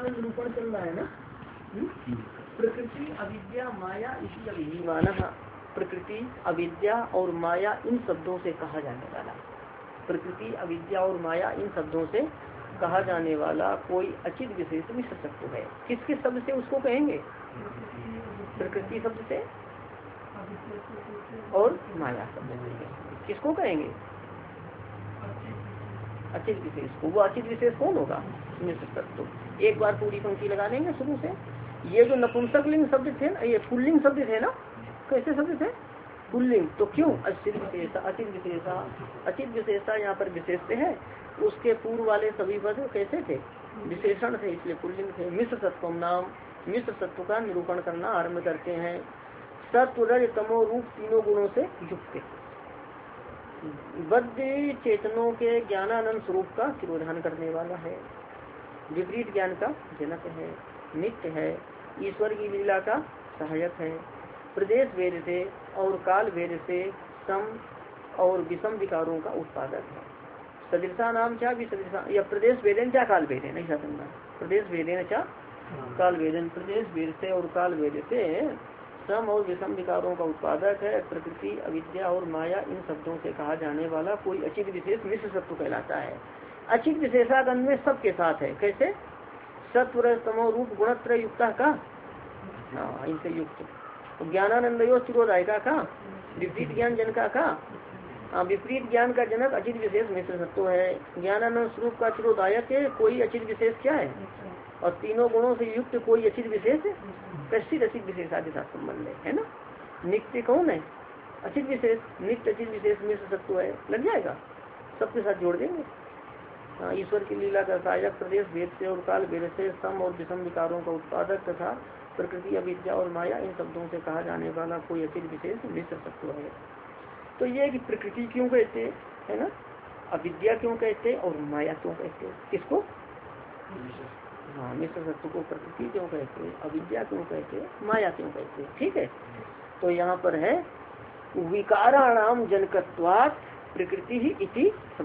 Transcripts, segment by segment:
निरूपण चल रहा है ना। प्रकृति अविद्या माया इसी अभिमान। प्रकृति अविद्या और माया इन शब्दों से कहा जाने वाला, प्रकृति अविद्या और माया इन शब्दों से कहा जाने वाला कोई अचित विशेष मिश्र तत्व है। किसके शब्द से उसको कहेंगे? प्रकृति शब्द से और माया शब्द से। किसको कहेंगे? अचित विशेष को। वो अचित विशेष कौन होगा? मिश्र तत्व। एक बार पूरी पंक्ति लगा लेंगे शुरू से। ये जो नपुंसक लिंग शब्द थे ना, ये पुल्लिंग शब्द थे ना, कैसे शब्द थे? पुल्लिंग। तो क्यों अचित विशेषा? अचित विशेषा, अचित विशेषा यहाँ पर विशेष है। उसके पूर्व वाले सभी पद कैसे थे? विशेषण थे, इसलिए पुल्लिंग थे। मिश्र तत्व नाम, मिश्र तत्व का निरूपण करना आरम्भ करते हैं। सत्व रज तमो रूप तीनों गुणों से युक्त बद्ध चेतनों के ज्ञानानंद स्वरूप का तिरोधान करने वाला है, विपरीत ज्ञान का जनक है, नित्य है, ईश्वर की लीला का सहायक है, प्रदेश भेद से और काल भेद से सम और विषम विकारों का उत्पादक है। सदृशा नाम क्या भी सदृशा या प्रदेश भेदन क्या काल भेदन, ऐसा समझना। प्रदेश भेदन क्या काल भेदन, प्रदेश भेद से और काल भेद से सम और विषम विकारों का उत्पादक है। प्रकृति अविद्या और माया इन शब्दों से कहा जाने वाला कोई अचित विशेष मिश्र तत्व कहलाता है। अचित विशेषागन में सबके साथ है। कैसे? सत्व तमो रूप गुणत्रय युक्ता का, इनसे युक्त। ज्ञानानंदयो चिरोदायिका का, विपरीत ज्ञान जनका का, विपरीत ज्ञान का जनक अचित विशेष मिश्र तत्व है। ज्ञानानंद स्वरूप का चिरोदायक है कोई अचित विशेष क्या है? और तीनों गुणों से युक्त कोई अचित विशेष कश्चित अचित विशेष आदि साथ संबंध है ना। नित्य कौन है? अचित विशेष। नित्य अचित विशेष मिश्र तत्व है। लग जाएगा, सबके साथ जोड़ देंगे। ईश्वर की लीला का सहायक, प्रदेश भेद से और काल भेद से सम और विषम विकारों का उत्पादक तथा प्रकृति अविद्या और माया इन शब्दों से कहा जाने वाला कोई अचित विशेष मिश्र तत्व है। तो ये कि प्रकृति क्यों कहते है ना, अविद्या क्यों कहते और माया क्यों कहते? किसको? हाँ, मिश्र तत्व को प्रकृति क्यों कहते, अविद्या क्यों कहते, माया क्यों कहते। ठीक है। तो यहाँ पर है विकाराणाम जनकत्वात् प्रकृति ही इति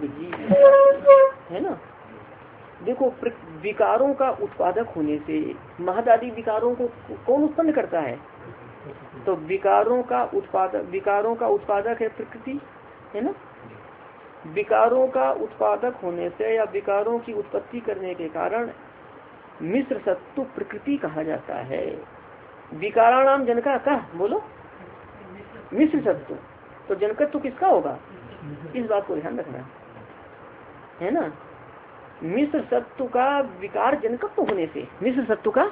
अविद्या है ना। देखो, विकारों का उत्पादक होने से महदादि विकारों को कौन उत्पन्न करता है? तो विकारों का उत्पादक है प्रकृति, है ना। विकारों का उत्पादक होने से या विकारों की उत्पत्ति करने के कारण मिश्र सत्व प्रकृति कहा जाता है। विकाराणाम जनका का बोलो मिश्र सत्व। तो जनकत्व किसका होगा? इस बात को ध्यान रखना है ना। मिश्र सत्व का विकार जनकत्व होने से, मिश्र सत्व का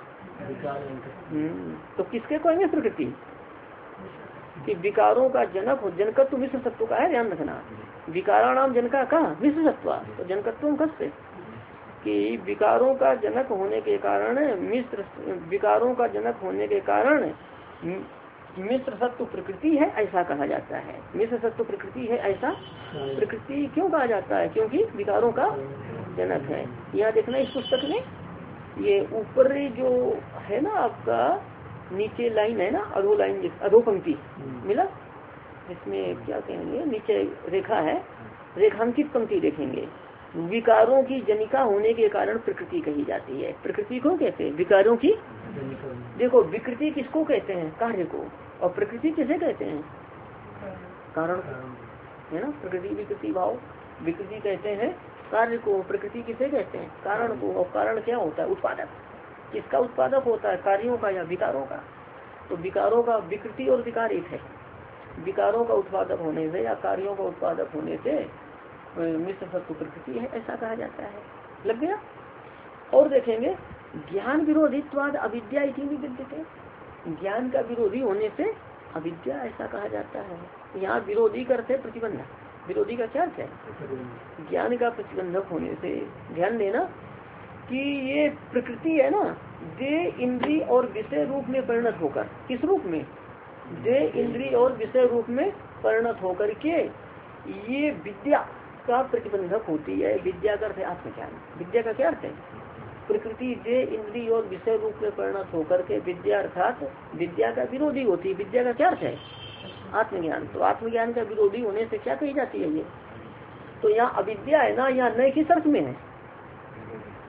तो किसके कहेंगे? प्रकृति कि विकारों का जनक हो। जनकत्व मिश्र सत्व का है, ध्यान रखना। विकाराणाम जनका का मिश्र सत्व, तो जनकत्व कस्य कि विकारों का जनक होने के कारण विकारों का जनक होने के कारण मिश्र सत्व प्रकृति है, ऐसा कहा जाता है। मिश्र सत्व प्रकृति है ऐसा प्रकृति क्यों कहा जाता है? क्योंकि विकारों का जनक है। यहाँ देखना इस पुस्तक में ये ऊपर जो है ना आपका नीचे लाइन है ना, अधो लाइन, अधो पंक्ति मिला, इसमें क्या कहेंगे, नीचे रेखा है, रेखांकित पंक्ति देखेंगे। विकारों की जनिका होने के कारण प्रकृति कही जाती है। प्रकृति को कहते हैं विकारों की। देखो, विकृति किसको कहते हैं? कार्य को। और प्रकृति किसे कहते हैं? कारण है ना। प्रकृति विकृति भाव, विकृति कहते हैं कार्य को, प्रकृति किसे कहते हैं? कारण को। और कारण क्या होता है? उत्पादक। किसका उत्पादक होता है? कार्यों का या विकारों का। तो विकारों का, विकृति और विकार एक है। विकारों का उत्पादक होने से या कार्यों का उत्पादक होने से मिश्र सत्व प्रकृति है, ऐसा कहा जाता है। लग गया। और देखेंगे ज्ञान विरोधित्वाद अविद्या इति विद्यते। ज्ञान का विरोधी होने से अविद्या ऐसा कहा जाता है। यहाँ विरोधी करते प्रतिबंधक। विरोधी का क्या अर्थ है? ज्ञान का प्रतिबंधक होने से। ध्यान देना कि ये प्रकृति है ना, देह इंद्रिय और विषय रूप में परिणत होकर, किस रूप में? देह इंद्रिय और विषय रूप में परिणत होकर के ये विद्या का प्रतिबंधक होती है। विद्या का अर्थ है आत्मज्ञान। विद्या का क्या अर्थ है? प्रकृति देह इंद्रिय और विषय रूप में परिणत होकर के विद्या अर्थात विद्या का विरोधी होती है। विद्या का क्या अर्थ है? आत्मज्ञान। तो आत्मज्ञान का विरोधी होने से क्या कही जाती है ये? तो यहाँ अविद्या है ना, यहाँ नए किस अर्थ में है?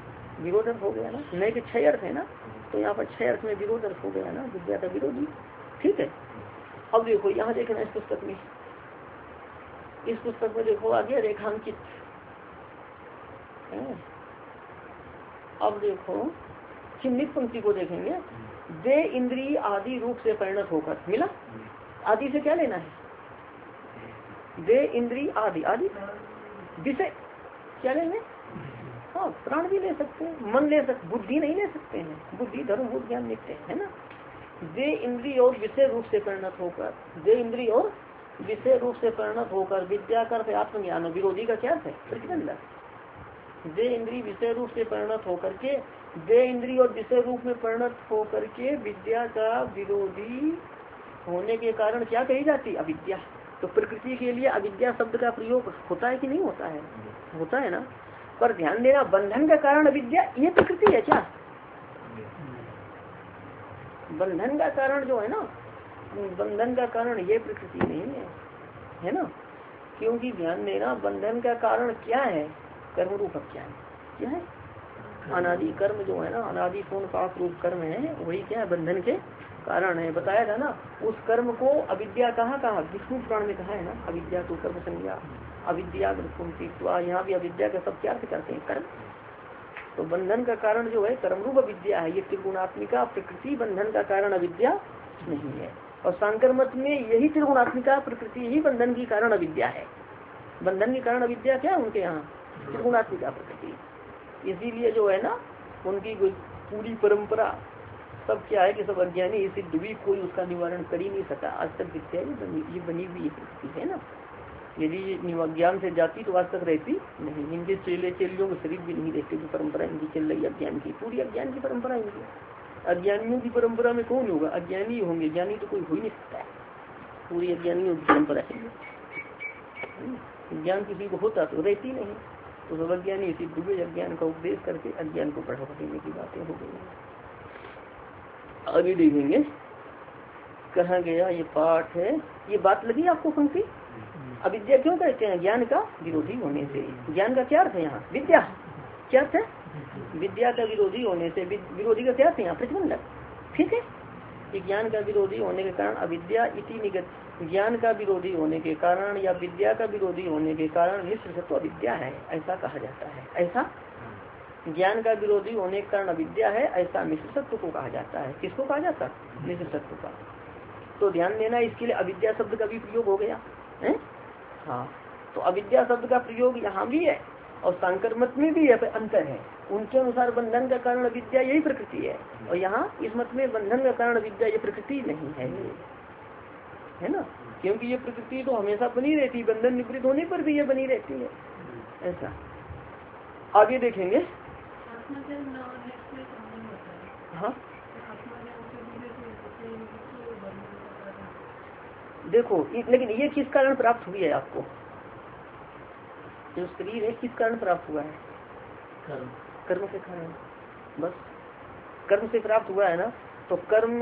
विरोधक हो गया ना, नए के 6 अर्थ है ना, तो यहाँ पर 6 अर्थ में विरोधक हो गया ना, विद्या का विरोधी। ठीक है। अब देखो यहाँ देखना इस पुस्तक में, इस पुस्तक में देखो आगे रेखांकित है। अब देखो चिन्हित पंक्ति को देखेंगे, दे इंद्रिय आदि रूप से परिणत होकर, मिला। आदि से क्या लेना है, दे इंद्रिय आदि, आदि विषय क्या लेंगे, हाँ प्राण भी ले सकते हैं, मन ले सकते, बुद्धि नहीं ले सकते हैं, बुद्धि धर्म भूत ज्ञान नित्य है ना। दे इंद्रिय और विषय रूप से परिणत होकर, दे इंद्रिय और विषय रूप से परिणत होकर, विद्या कर आत्मज्ञान, विरोधी का क्या है, प्रतिबंधक। दे इंद्रिय विषय रूप से परिणत होकर के, दे इंद्रिय और विषय रूप में परिणत होकर के विद्या का विरोधी होने के कारण क्या कही जाती है, अविद्या। तो प्रकृति के लिए अविद्या शब्द का प्रयोग होता है कि नहीं होता है, होता है ना। पर ध्यान देना, बंधन का कारण अविद्या ये प्रकृति है क्या, बंधन का कारण जो है ना, बंधन का कारण ये प्रकृति नहीं है, है ना। क्योंकि ध्यान देना, बंधन का कारण क्या है, कर्म रूप अज्ञान, क्या है, अनादि कर्म जो है ना, अनादि पूर्ण पाप रूप कर्म है, वही क्या है, बंधन के कारण है। बताया था ना, उस कर्म को अविद्या कहा विष्णु पुराण में कहा है ना, अविद्या तो कर्म संज्ञा, अविद्या यहाँ भी अविद्या का सब क्या अर्थ करते हैं, कर्म। तो बंधन का कारण जो है कर्म रूप अविद्या है, ये त्रिगुणात्मिका प्रकृति बंधन का कारण अविद्या नहीं है। और सांकर मत में यही त्रिगुणात्मिका प्रकृति ही बंधन की कारण अविद्या है। बंधन के कारण अविद्या क्या है उनके यहाँ, त्रिगुणात्मिका प्रकृति। इसीलिए जो है ना उनकी पूरी परंपरा सब क्या है कि सब अज्ञानी इसी डूबी, कोई उसका निवारण कर ही नहीं सका आज तक। विद्या ये बनी हुई प्रकृति है ना, यदि अज्ञान से जाती तो आज तक रहती नहीं। इनके चेले चेलियों के शरीर भी नहीं रहते, जो परंपरा इनकी चल रही अज्ञान की, पूरी अज्ञान की परंपरा इनकी। अज्ञानियों की परंपरा में कौन होगा, अज्ञानी होंगे, ज्ञानी तो कोई हो ही नहीं सकता है। पूरी अज्ञानियों की परंपरा है, ज्ञान किसी को होता तो रहती नहीं। तो सब अज्ञानी इसी डूबे अज्ञान का उपदेश करके अज्ञान को बढ़ावा देने की बातें हो गई। आगे देखेंगे कहा गया, ये पाठ है, ये बात लगी आपको पंक्ति। अविद्या क्यों कहते हैं, ज्ञान का विरोधी होने से। ज्ञान का क्या अर्थ है यहाँ, विद्या क्या अर्थ है, विद्या का विरोधी होने से। विरोधी का क्या अर्थ है यहाँ, प्रतिबंधक। ठीक है, कि ज्ञान का विरोधी होने के कारण अविद्या इति निगत, ज्ञान का विरोधी होने के कारण या विद्या का विरोधी होने के कारण मिश्र सत्व अविद्या है, ऐसा कहा जाता है। ऐसा ज्ञान का विरोधी होने के कारण अविद्या है, ऐसा मिश्र सत्व को कहा जाता है। किसको कहा जाता है, मिश्र सत्व का। तो ध्यान देना, इसके लिए अविद्या शब्द का भी प्रयोग हो गया है। हाँ, तो अविद्या शब्द का प्रयोग यहाँ भी है और सांकर मत में भी है, अंतर है। उनके अनुसार बंधन का कारण अविद्या यही प्रकृति है, और यहाँ इस मत में बंधन का कारण अविद्या ये प्रकृति नहीं है ना। क्योंकि ये प्रकृति तो हमेशा बनी रहती है, बंधन निवृत्त होने पर भी ये बनी रहती है। ऐसा आगे देखेंगे। हाँ देखो, लेकिन ये किस कारण प्राप्त हुई है आपको, जो शरीर है किस कारण प्राप्त हुआ है, कर्म के कारण। बस कर्म से प्राप्त हुआ है ना, तो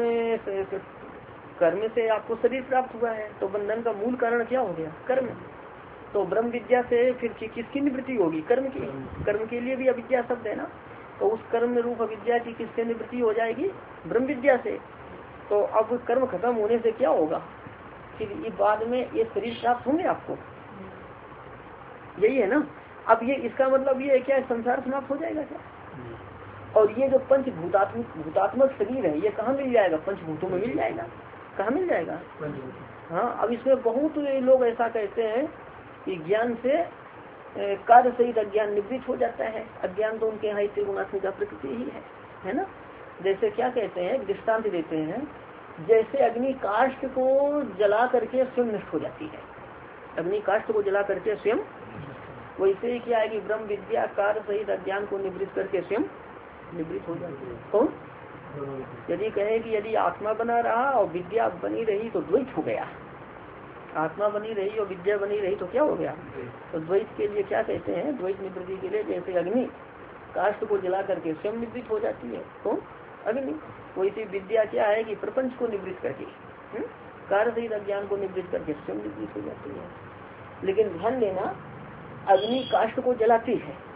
कर्म से आपको शरीर प्राप्त हुआ है, तो बंधन का मूल कारण क्या हो गया, कर्म। तो ब्रह्म विद्या से फिर किसकी निवृत्ति होगी, कर्म की। कर्म के लिए भी अविद्या शब्द है ना, तो उस कर्म रूप अविद्या की किससे निवृत्ति हो जाएगी, ब्रह्म विद्या से। तो अब कर्म खत्म होने से क्या होगा, फिर ये बाद में ये शरीर प्राप्त होंगे आपको, यही है ना। अब ये इसका मतलब ये है क्या, संसार समाप्त हो जाएगा क्या। और ये जो भूतात्मक शरीर है, ये कहाँ मिल जाएगा, पंचभूतों में मिल जाएगा। कहाँ मिल जाएगा, हाँ। अब इसमें बहुत लोग ऐसा कहते हैं कि ज्ञान से कार्य सहित अज्ञान निवृत्त हो जाता है। अज्ञान तो उनके यहाँ त्रिगुणात्मिका प्रकृति ही है ना। जैसे क्या कहते हैं, दृष्टांत देते हैं, जैसे अग्नि काष्ठ को जला करके स्वयं नष्ट हो जाती है, अग्नि काष्ठ को जला करके स्वयं, वैसे ही क्या है कि ब्रह्म विद्या कार्य सहित अज्ञान को निवृत्त करके स्वयं निवृत्त हो जाती है। कौन, यदि कहे कि यदि आत्मा बना रहा और विद्या बनी रही तो द्वैत हो गया, आत्मा बनी रही और विद्या बनी रही तो क्या हो गया। तो द्वैत के लिए क्या कहते हैं, द्वैत निवृत्ति के लिए जैसे अग्नि काष्ठ को जला करके स्वयं निवृत्त हो जाती है, कौन, अग्नि। वैसी विद्या क्या है कि प्रपंच को निवृत्त करके, कार्य सहित अज्ञान को निवृत्त करके स्वयं निवृत्त हो जाती है। लेकिन ध्यान देना, अग्नि काष्ठ को जलाती है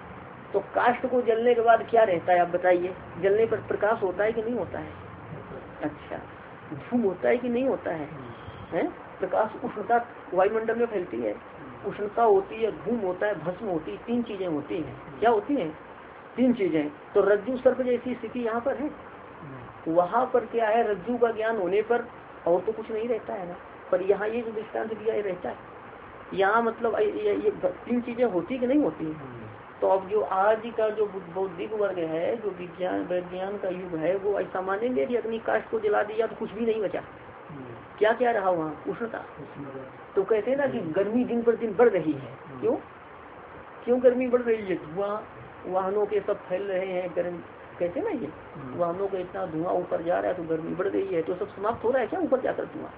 तो काष्ठ को जलने के बाद क्या रहता है आप बताइए? जलने पर प्रकाश होता है कि नहीं होता है? अच्छा, धूम होता है कि नहीं होता है? हैं? प्रकाश उष्णता वायुमंडल में फैलती है, उष्णता होती है, धूम होता है, भस्म होती है, 3 चीजें होती हैं। क्या होती हैं? 3 चीजें। तो रज्जु सर्प जैसी स्थिति यहाँ पर है। वहां पर क्या है? रज्जु का ज्ञान होने पर और तो कुछ नहीं रहता है ना, पर यहाँ ये जो दृष्टांत दिया ये रहता है। यहाँ मतलब ये 3 चीजें होती कि नहीं होती? तो अब जो आज का जो बौद्धिक वर्ग है, जो विज्ञान का युग है, वो ऐसा मानेंगे कि अग्नि काष्ठ को जला दिया तो कुछ भी नहीं बचा। क्या क्या रहा वहाँ? उष्णता। तो कहते हैं ना कि गर्मी दिन पर दिन बढ़ रही है। क्यों क्यों गर्मी बढ़ रही है? धुआं, वाहनों के सब फैल रहे हैं, गर्म कहते ना, ये वाहनों का इतना धुआं ऊपर जा रहा है तो गर्मी बढ़ गई है। तो सब समाप्त हो रहा है क्या ऊपर जाकर धुआं?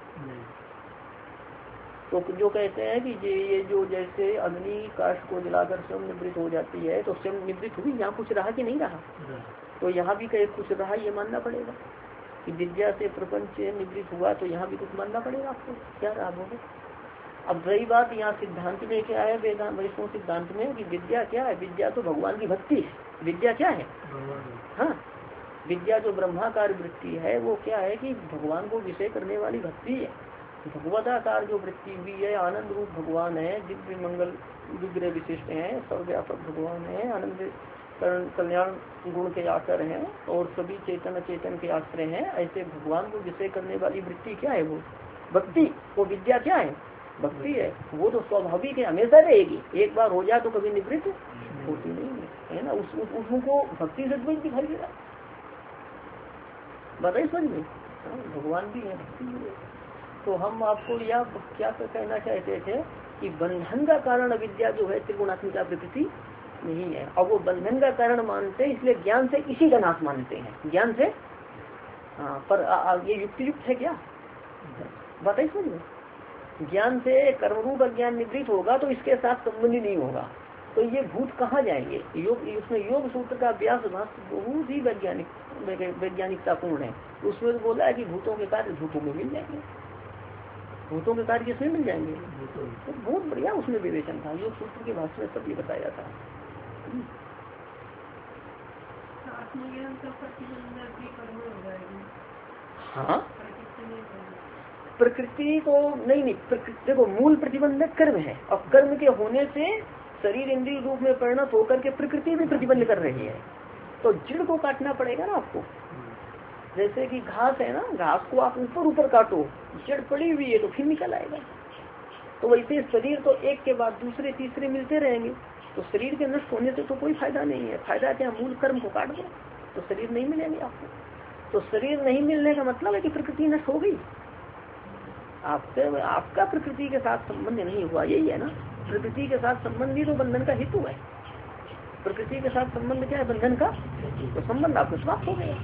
तो जो कहते हैं कि ये जो जैसे अग्नि काष्ठ को जलाकर स्वयं निवृत्त हो जाती है, तो स्वयं निवृत्त हुई, यहाँ कुछ रहा कि नहीं रहा? तो यहाँ भी कहे कुछ रहा, ये मानना पड़ेगा कि विद्या से प्रपंच निवृत्त हुआ, तो यहाँ भी कुछ मानना पड़ेगा आपको। क्या रहा बोलो? अब रही बात यहाँ सिद्धांत में क्या है, वेदांत वैष्णव सिद्धांत में कि विद्या क्या है? विद्या तो भगवान की भक्ति है। विद्या क्या है? हाँ, विद्या जो ब्रह्माकार वृत्ति है वो क्या है कि भगवान को विषय करने वाली भक्ति है। भगवदाकार जो वृत्ति हुई है, आनंद रूप भगवान है, दिव्य मंगल विग्रह विशिष्ट है, सर्वव्यापक भगवान है, आनंद कल्याण गुण के आकर हैं और सभी चेतन अचेतन के आश्रय हैं। ऐसे भगवान को विषय करने वाली वृत्ति क्या है? वो भक्ति। वो विद्या क्या है? भक्ति है। वो तो स्वाभाविक है, हमेशा रहेगी। एक बार हो जाए तो कभी निवृत्त होती नहीं है ना। उसको भक्ति से द्वैत दिखाई दे रहा। बताइए समझ में? भगवान भी है, भक्ति भी है। तो हम आपको यह क्या कहना चाहते थे कि बंधन का कारण अविद्या जो है त्रिगुणात्मिका प्रकृति नहीं है, और वो बंधन का कारण मानते हैं, इसलिए ज्ञान से इसी का नाश मानते हैं। ज्ञान से पर ये युक्तियुक्त है क्या? बताइए समझ में? ज्ञान से कर्मरूप ज्ञान निवृत्त होगा तो इसके साथ संबंध ही नहीं होगा। तो ये भूत कहाँ जाएंगे? योग, उसमें योग सूत्र का अभ्यास बहुत ही वैज्ञानिकतापूर्ण है। उसमें तो बोला है कि भूतों के कार्य भूतों में मिल जाएंगे। भूतों के कार्य किसमें मिल जाएंगे? तो बहुत बढ़िया उसमें विवेचन था। योग सूत्र के भाषण में सब ये बताया था। हाँ, प्रकृति को नहीं, प्रकृति को मूल प्रतिबंधक कर्म है, और कर्म के होने से शरीर इंद्रिय रूप में परिणत होकर के प्रकृति भी प्रतिबंध कर रही है। तो जड़ को काटना पड़ेगा ना आपको। जैसे कि घास है ना, घास को आप ऊपर ऊपर काटो, जड़ पड़ी हुई है तो फिर निकल आएगा। तो वैसे शरीर तो एक के बाद दूसरे तीसरे मिलते रहेंगे। तो शरीर के नष्ट होने से तो कोई फायदा नहीं है। फायदा क्या? मूल कर्म को काट दो तो शरीर नहीं मिलेंगे आपको। तो शरीर नहीं मिलने का मतलब है कि प्रकृति नष्ट हो गई। आपका प्रकृति के साथ संबंध नहीं हुआ, यही है ना। प्रकृति के साथ संबंध ही तो बंधन का हेतु है। प्रकृति के साथ संबंध क्या है? बंधन का। तो संबंध आपको समाप्त हो गया।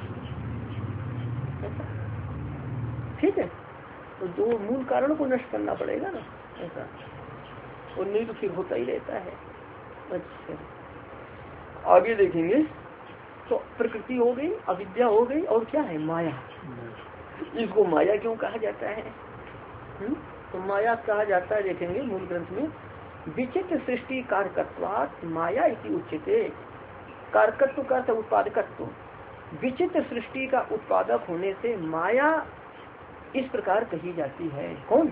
ठीक है, तो जो मूल कारण को नष्ट करना पड़ेगा ना, ऐसा। और नहीं तो फिर होता ही रहता है। अच्छा, आगे देखेंगे। तो प्रकृति हो गई, अविद्या हो गई, और क्या है? माया। इसको माया क्यों कहा जाता है? तो माया कहा जाता है, देखेंगे मूल ग्रंथ में, विचित्र सृष्टि कारकत्वात् माया इति उच्यते। कारकत्व का उत्पादकत्व, विचित्र सृष्टि का उत्पादक होने से माया इस प्रकार कही जाती है। कौन?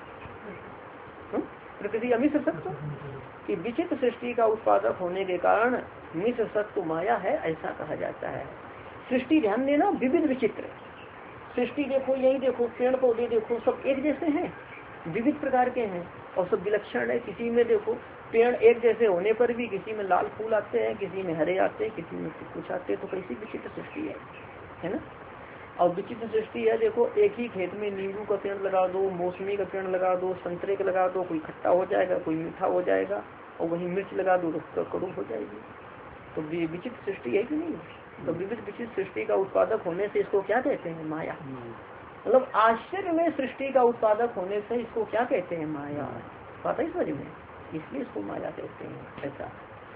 प्रकृति अमिश्र सत्व कि विचित्र सृष्टि का उत्पादक होने के कारण मिश्र सत्व माया है, ऐसा कहा जाता है। सृष्टि ध्यान देना, विविध विचित्र सृष्टि देखो, यही देखो, पेड़ पौधे देखो, सब एक जैसे हैं, विविध प्रकार के हैं और सब विलक्षण है। किसी में देखो पेड़ एक जैसे होने पर भी किसी में लाल फूल आते हैं, किसी में हरे आते हैं, किसी में कुछ आते हैं। तो कैसी विचित्र सृष्टि है ना। और विचित्र सृष्टि है, देखो एक ही खेत में नींबू का पेड़ लगा दो, मौसमी का पेड़ लगा दो, संतरे का लगा दो, कोई खट्टा हो जाएगा, कोई मीठा हो जाएगा, और वहीं मिर्च लगा दो तो कड़ू हो जाएगी। तो विचित्र सृष्टि है कि नहीं? तो विविध विचित्र सृष्टि का उत्पादक होने से इसको क्या कहते हैं? माया। मतलब आश्चर्य में सृष्टि का उत्पादक होने से इसको क्या कहते हैं? माया। पता ही समझ में, इसलिए इसको माया कहते हैं। ऐसा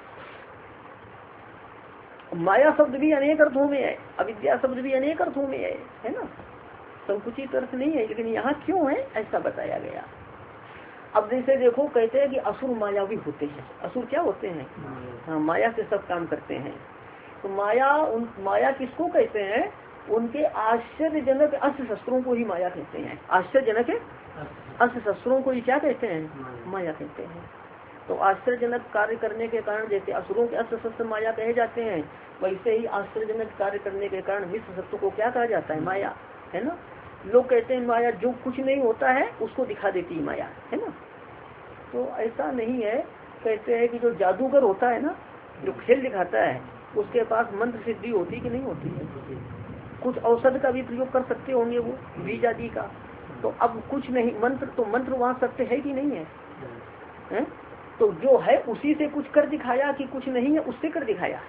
माया शब्द भी अनेक अर्थों में है, अविद्या शब्द भी अनेक अर्थों में है ना। संकुचित अर्थ नहीं है, लेकिन यहाँ क्यों है ऐसा बताया गया। अब जैसे देखो कहते हैं कि असुर मायावी होते हैं। असुर क्या होते हैं? हाँ, माया से सब काम करते हैं। तो माया किसको कहते हैं? उनके आश्चर्यजनक अस्त्र शस्त्रों को ही माया कहते हैं। आश्चर्यजनक अस्त्र शस्त्रों को ही क्या कहते हैं? माया कहते हैं। तो आश्चर्यजनक कार्य करने के कारण जैसे असुरों के अस्त्र शस्त्र माया कहे जाते हैं, वैसे ही आश्चर्यजनक कार्य करने के कारण मिश्र सत्व को क्या कहा जाता है? माया, है ना। लोग कहते हैं माया जो कुछ नहीं होता है उसको दिखा देती है माया, है ना। तो ऐसा नहीं है। कहते हैं कि जो जादूगर होता है ना, जो खेल दिखाता है, उसके पास मंत्र सिद्धि होती कि नहीं होती है? कुछ औषध का भी प्रयोग कर सकते होंगे वो, बीज आदि का। तो अब कुछ नहीं, मंत्र वहाँ सत्य है कि नहीं है? तो जो है उसी से कुछ कर दिखाया कि कुछ नहीं है उससे कर दिखाया?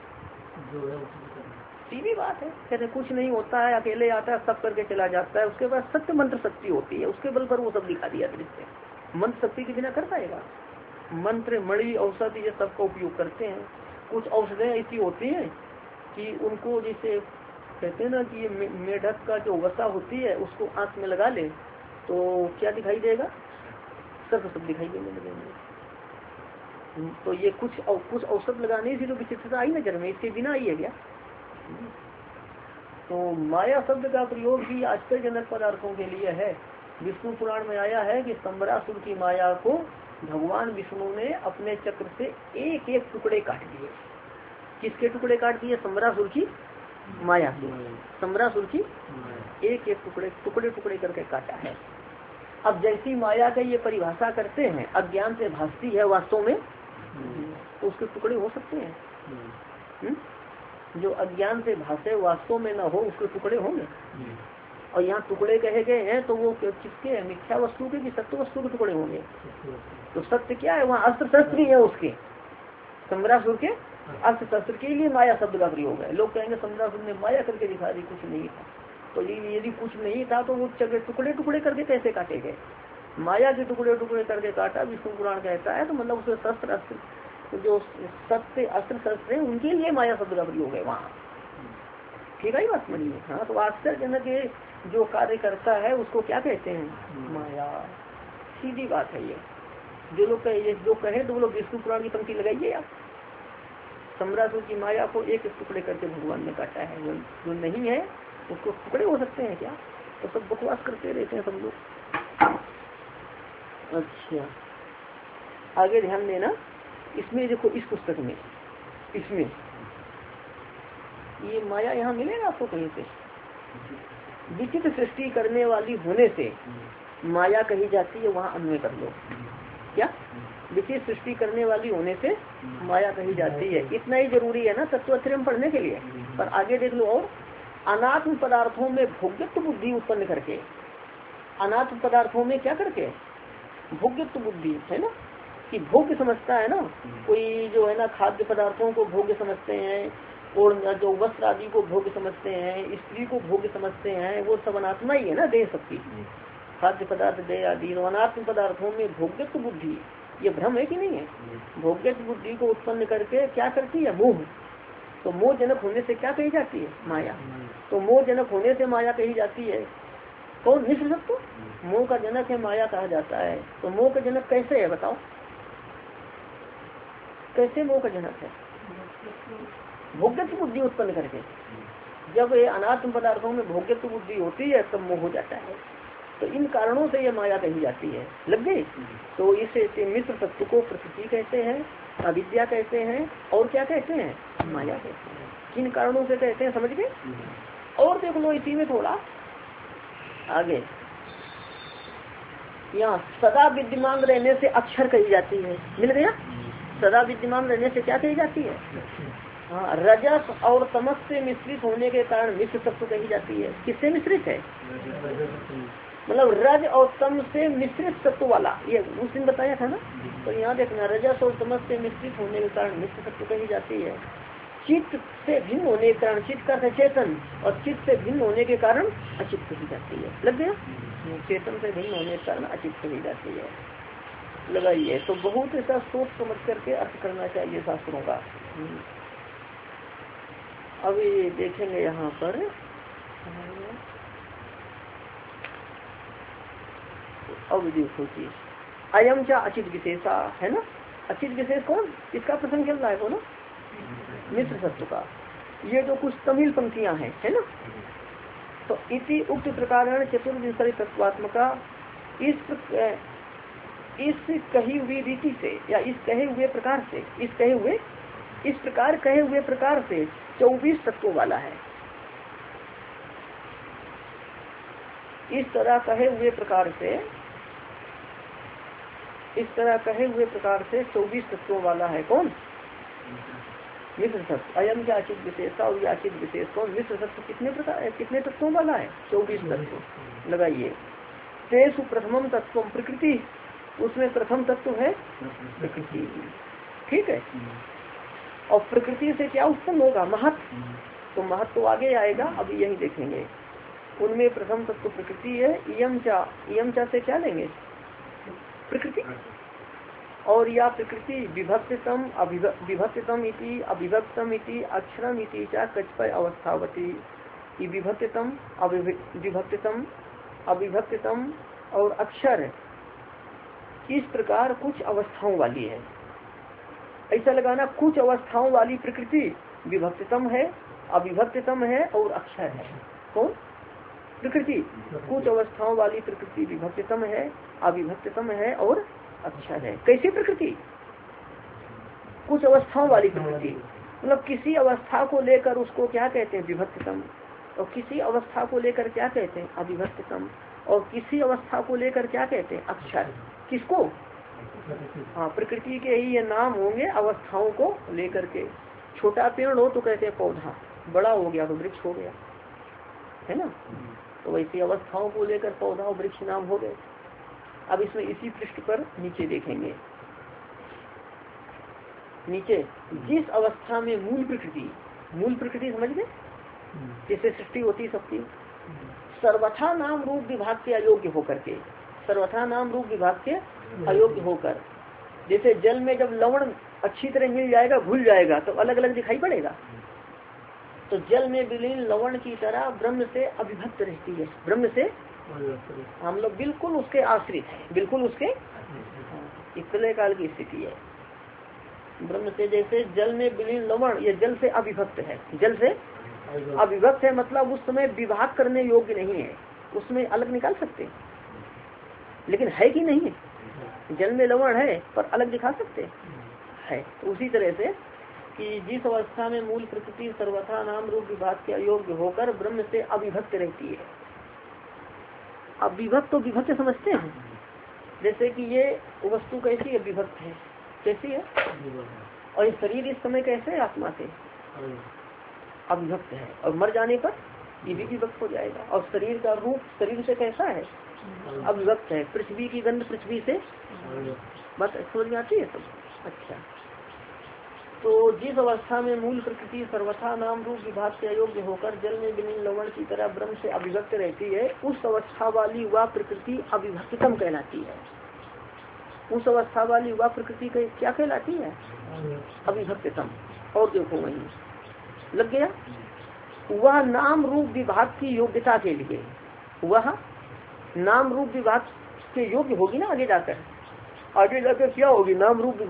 सीधी बात है। कहते कुछ नहीं होता है, अकेले आता है, सब करके चला जाता है, उसके बाद सत्य मंत्र शक्ति होती है, उसके बल पर वो सब दिखा दिया दृश्य। मंत्र शक्ति के बिना कर पाएगा? मंत्र, मणि, औषधि ये सब का उपयोग करते हैं। कुछ औषधें ऐसी होती हैं कि उनको जैसे कहते हैं ना कि ये मेढक का जो वसा होती है उसको आंख में लगा ले तो क्या दिखाई देगा? सब दिखाई देने लगेंगे। तो ये कुछ औषध लगाने से जो विचित्रता आई नजर में, इसके बिना आई है क्या? तो माया शब्द का प्रयोग भी आश्चर्यजनक पदार्थों के लिए है। विष्णु पुराण में आया है कि सम्रासुर की माया को भगवान विष्णु ने अपने चक्र से एक एक टुकड़े काट दिए। किसके टुकड़े काट दिए? सम्रासुर की माया से। सम्रासुर की एक एक टुकड़े टुकड़े करके काटा है। अब जैसी माया का ये परिभाषा करते हैं, अज्ञान से भासती है वास्तव में, तो उसके टुकड़े हो सकते हैं? जो अज्ञान से भाषे वास्तव में न हो उसके टुकड़े होंगे। और यहाँ टुकड़े कहे गए हैं तो वो किसके हैं? मिथ्या वस्तु के कि सत्य वस्तु के टुकड़े होंगे? तो सत्य क्या है? वहाँ अस्त्र शस्त्र ही है उसके। सम्रासुर के अस्त्र शस्त्र के लिए माया शब्द का प्रयोग है। लोग कहेंगे सम्रासुर ने माया करके दिखा दी, कुछ नहीं था। तो यदि कुछ नहीं था तो वो टुकड़े टुकड़े करके कैसे काटे गए? माया के टुकड़े टुकड़े करके काटा, विष्णु पुराण कहता है। तो मतलब उसके शस्त्र अस्त्र जो सत्य अस्त्र शस्त्र है उनके लिए माया शब्द का प्रयोग है वहाँ। ठीक है बात समझिए। हाँ, तो आश्चर्यजनक जो कार्य करता है उसको क्या कहते हैं? माया। सीधी बात है ये। जो लोग कहे तो वो लोग विष्णु पुराण की पंक्ति लगाइए आप। सम्रासुर की माया को एक टुकड़े करके भगवान ने काटा है। जो नहीं है उसको टुकड़े हो सकते हैं क्या? तो सब बकवास करते रहते हैं सब लोग। अच्छा, आगे ध्यान देना। इसमें देखो, इस पुस्तक में इसमें ये माया यहाँ मिलेगा आपको कहीं से? विचित्र सृष्टि करने वाली होने से माया कही जाती है, वहाँ अन्वय कर लो। क्या? विचित्र सृष्टि करने वाली होने से माया कही जाती है। इतना ही जरूरी है ना तत्वत्रय में पढ़ने के लिए। पर आगे देख लो। और अनात्म पदार्थों में भोग्यत्व बुद्धि उत्पन्न करके, अनात्म पदार्थों में क्या करके? भोग्यत्व बुद्धि, है ना, कि भोग्य समझता है ना कोई, जो है ना खाद्य पदार्थों को भोग्य समझते हैं, और जो वस्त्र आदि को भोग्य समझते हैं, स्त्री को भोग्य समझते हैं, वो सब अनात्मा ही है ना, देह सबकी। खाद्य पदार्थ देह आदि अनात्म पदार्थों में भोग्यत्व बुद्धि, ये भ्रम है कि नहीं है? भोग्यत्व बुद्धि को उत्पन्न करके क्या करती है? मोह। तो मोह जनक होने से क्या कही जाती है? माया। तो मोह जनक होने से माया कही जाती है। कौन? मिश्र सत्व मोह का जनक है, माया कहा जाता है। तो मोह का जनक कैसे है बताओ? कैसे मोह का जनक है? भोग्यत्व बुद्धि उत्पन्न करके। जब ये अनात्म पदार्थों में भोग्यत्व बुद्धि होती है तब मोह हो जाता है। तो इन कारणों से ये माया कही जाती है। लग गई? तो इसे मित्र तत्व को प्रकृति कहते हैं, अविद्या कहते हैं, और क्या कहते हैं? माया कहते हैं। किन कारणों से कहते हैं समझ गए? और देख लो इसी में थोड़ा आगे, यहाँ सदा विद्यमान रहने से अक्षर कही जाती है। मिल गया? सदा विद्यमान रहने से क्या कही जाती है? हाँ, रजस और तमस से मिश्रित होने के कारण मिश्र तत्व कही जाती है। किससे मिश्रित है? मतलब रज और तम से मिश्रित तत्व वाला, ये उस दिन बताया था ना। तो यहाँ देखना, रजस और तमस से मिश्रित होने के कारण मिश्र तत्व कही जाती है। चित्त से भिन्न होने के कारण, चित्त का चेतन, और चित्त से भिन्न होने के कारण अचित्त कही जाती है। लग गया? चेतन से भिन्न होने के कारण अचित्त कही जाती है। लगाइए। तो बहुत ऐसा सोच समझ करके अर्थ करना चाहिए शास्त्रों का। अभी देखेंगे यहाँ पर, अब देखो कि अयम चा अचित विशेषा है ना। अचित विशेष कौन, इसका प्रसंग चल रहा है वो ना, मिश्र सत्व का। ये जो कुछ तमिल पंक्तियां हैं है ना। तो इति उक्त प्रकार चतुर्विंशति तत्वात्मका, इस कही हुई रीति से या इस कहे हुए प्रकार से, इस प्रकार कहे हुए प्रकार से 24 तत्वों वाला है। इस तरह कहे हुए प्रकार से 24 तत्वों वाला है कौन, मिश्र सत्व। अयम का अचित विशेषता और अचित विशेष कौन, मिश्र सत्व कितने तत्वों वाला है, 24 तत्व लगाइए। तेषु प्रथमम तत्व प्रकृति, उसमें प्रथम तत्व है प्रकृति, ठीक है। और प्रकृति से क्या उत्पन्न होगा, महत्व, तो महत्व तो आगे आएगा, अभी यही देखेंगे। उनमें प्रथम तत्व प्रकृति है। इयम चा से क्या लेंगे, प्रकृति। और या प्रकृति विभक्तम विभक्तम इति अविभक्तम इति अक्षरम इति चा कचपय अवस्थावती। विभक्तम अविभक्तम और अक्षर इस प्रकार कुछ अवस्थाओं वाली है। ऐसा लगाना, कुछ अवस्थाओं वाली प्रकृति विभक्तम है, अविभक्तम है और अक्षर है। कौन, प्रकृति। कुछ अवस्थाओं वाली प्रकृति विभक्तम है, अविभक्तम है और अक्षर है। कैसी प्रकृति, कुछ अवस्थाओं वाली प्रकृति, मतलब किसी अवस्था को लेकर उसको क्या कहते हैं, विभक्तम। और किसी अवस्था को लेकर क्या कहते हैं, अविभक्तम। और किसी अवस्था को लेकर क्या कहते हैं, अक्षर। किसको, हाँ, प्रकृति के ही ये नाम होंगे अवस्थाओं को लेकर के। छोटा पेड़ हो तो कहते हैं पौधा, बड़ा हो गया तो वृक्ष हो गया, है ना। तो वैसी अवस्थाओं को लेकर पौधा और वृक्ष नाम हो गए। अब इसमें इसी पृष्ठ पर नीचे देखेंगे, नीचे जिस अवस्था में मूल प्रकृति समझ गए, जिससे सृष्टि होती सबकी, सर्वथा नाम रूप विभाग के अयोग्य होकर के, सर्वथा नाम रूप विभाग के अयोग्य होकर, जैसे जल में जब लवण अच्छी तरह मिल जाएगा, घुल जाएगा तो अलग अलग दिखाई पड़ेगा। तो जल में विलीन लवण की तरह ब्रह्म से अविभक्त रहती है, ब्रह्म से हम लोग बिल्कुल उसके आश्रित है, बिल्कुल उसके प्रलय काल की स्थिति है। ब्रह्म से जैसे जल में विलीन लवण, ये जल से अविभक्त है, जल से अविभक्त है, मतलब उस समय विभाग करने योग्य नहीं है, उसमें अलग निकाल सकते हैं, लेकिन है कि नहीं है, जल में लवण है पर अलग दिखा सकते है। तो उसी तरह से कि जिस अवस्था में मूल प्रकृति सर्वथा नाम रूप विभाग के अयोग्य होकर ब्रह्म से अविभक्त रहती है। अब विभक्त तो विभक्त समझते हैं, जैसे कि ये वस्तु कैसी है, विभक्त है, कैसी है, और ये शरीर इस समय कैसे है, आत्मा से अविभक्त है, और मर जाने पर ये भी विभक्त हो जाएगा। और शरीर का रूप शरीर से कैसा है, अविभक्त है। पृथ्वी की गंध पृथ्वी से, बस समझ में आती है सब। अच्छा, तो जिस अवस्था में मूल प्रकृति सर्वथा नाम रूप विभाग से अयोग्य होकर जल में विलीन लवण की तरह ब्रह्म से अविभक्त रहती है, उस अवस्था वाली वह प्रकृति अविभक्तम कहलाती है। उस अवस्था वाली वह प्रकृति क्या कहलाती है, अविभक्तम। और देखो वही लग गया, वह नाम रूप विभाग की योग्यता के लिए, वह नाम रूप विभाग के योग्य होगी ना। आगे जाकर क्या होगी, नाम रूप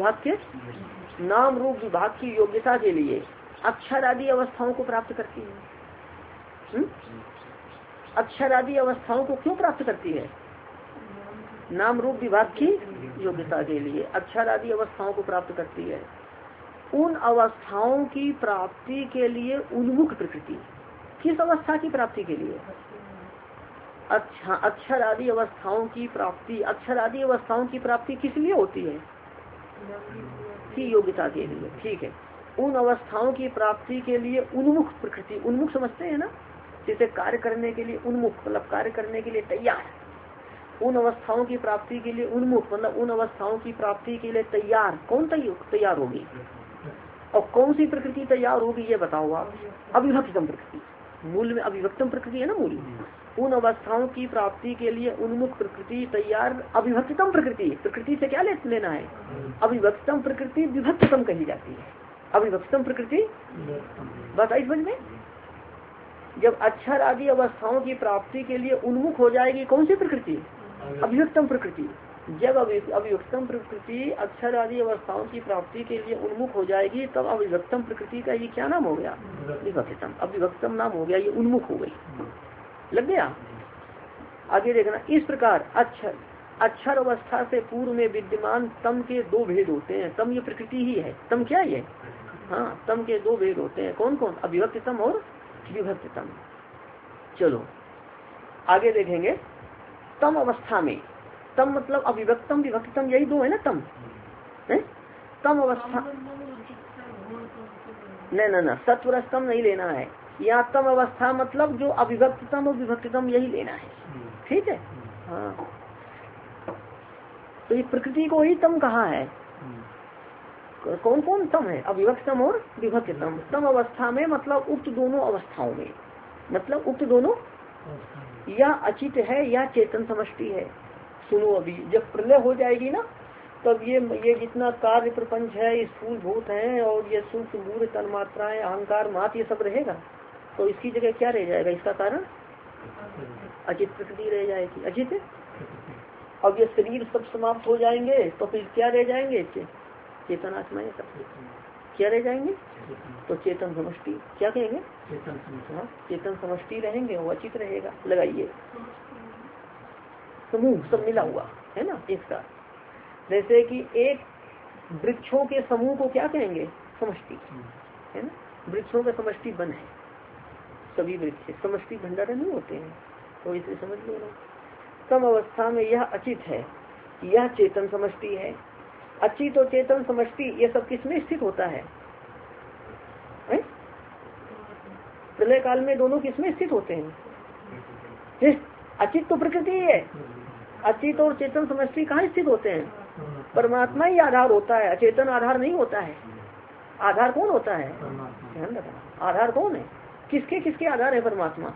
विभाग की योग्यता के लिए अक्षर आदि अवस्थाओं को प्राप्त करती है। अक्षर आदि अवस्थाओं को क्यों प्राप्त करती है, नाम रूप विभाग की योग्यता के लिए अक्षर आदि अवस्थाओं को प्राप्त करती है। उन अवस्थाओं की प्राप्ति के लिए उन्मुख प्रकृति, किस अवस्था की प्राप्ति के लिए, अच्छा, अक्षर आदि अवस्थाओं की प्राप्ति। अक्षर आदि अवस्थाओं की प्राप्ति किस लिए होती है, की योग्यता के लिए, ठीक है। उन अवस्थाओं की प्राप्ति के लिए उन्मुख प्रकृति, उन्मुख समझते हैं ना, जैसे कार्य करने के लिए उन्मुख, मतलब कार्य करने के लिए तैयार। उन अवस्थाओं की प्राप्ति के लिए उन्मुख, मतलब उन अवस्थाओं की प्राप्ति के लिए तैयार। कौन तैयार होगी, और कौन सी प्रकृति तैयार होगी, ये बताओ आप। अविभक्तम प्रकृति, मूल में अविभक्तम प्रकृति है ना मूल। उन अवस्थाओं की प्राप्ति के लिए उन्मुख प्रकृति तैयार, अविभक्तम प्रकृति से क्या लेना है, अविभक्तम प्रकृति विभक्तम कही जाती है। अविभक्तम प्रकृति बस इस में, जब अक्षर आदि अवस्थाओं की प्राप्ति के लिए उन्मुख हो जाएगी कौन सी प्रकृति, अविभक्तम प्रकृति, जब अभिव्यक्तम प्रकृति अक्षर आदि अवस्थाओं की प्राप्ति के लिए उन्मुख हो जाएगी तब अभिव्यक्तम प्रकृति का ये क्या नाम हो गया? विभक्तम। अभिव्यक्तम नाम हो गया, ये उन्मुख हो गई, लग गया। आगे देखना, इस प्रकार अक्षर अवस्था से पूर्व में विद्यमान तम के दो भेद होते हैं। तम ये प्रकृति ही है, तम क्या है? हाँ, तम के दो भेद होते हैं। कौन कौन? अभिव्यक्तम और विभक्तम। चलो आगे देखेंगे। तम अवस्था में, तम मतलब अभिव्यक्तम विभक्तम, यही दो है ना तम है? तम अवस्था न सत्वरस्तम नहीं लेना है यहाँ। तम अवस्था मतलब जो अभिव्यक्तम और विभक्तम यही लेना है, ठीक है। हाँ, तो ये प्रकृति को ही तम कहा है। कौन कौन तम है? अभिव्यक्तम और विभक्तम। तम अवस्था में मतलब उक्त दोनों अवस्थाओं में, मतलब उक्त दोनों, या अचित है या चेतन समष्टि है। सुनो, अभी जब प्रलय हो जाएगी ना तब ये जितना कार्य प्रपंच है, स्थूल भूत है और ये सूक्ष्म मूल तन्मात्राएं, अहंकार मात, ये सब रहेगा तो इसकी जगह क्या रह जाएगा? इसका कारण अचित प्रकृति रह जाएगी, अचित। अब ये शरीर सब समाप्त हो जाएंगे तो फिर क्या रह जाएंगे? चेतन आत्माएं सब क्या रह जाएंगे? तो चेतन समष्टि क्या कहेंगे? चेतन समष्टि रहेंगे, वो अचित रहेगा। लगाइए, समूह सब मिला हुआ है ना एक साथ। जैसे कि एक वृक्षों के समूह को क्या कहेंगे? समष्टि, है ना। वृक्षों का समष्टि वन है, सभी वृक्ष समष्टि भंडारण नहीं होते हैं, तो इसे समझ लो ना। तम अवस्था में यह अचित है, यह चेतन समष्टि है। अचित और चेतन समष्टि ये सब किसमें स्थित होता है? प्रलय काल में दोनों किसमें स्थित होते हैं? अचित तो प्रकृति है, अचित और चेतन समष्टि कहाँ स्थित होते हैं? परमात्मा ही आधार होता है, अचेतन आधार नहीं होता है। आधार कौन होता है? ध्यान रखना, आधार कौन है? किसके किसके आधार है? परमात्मा।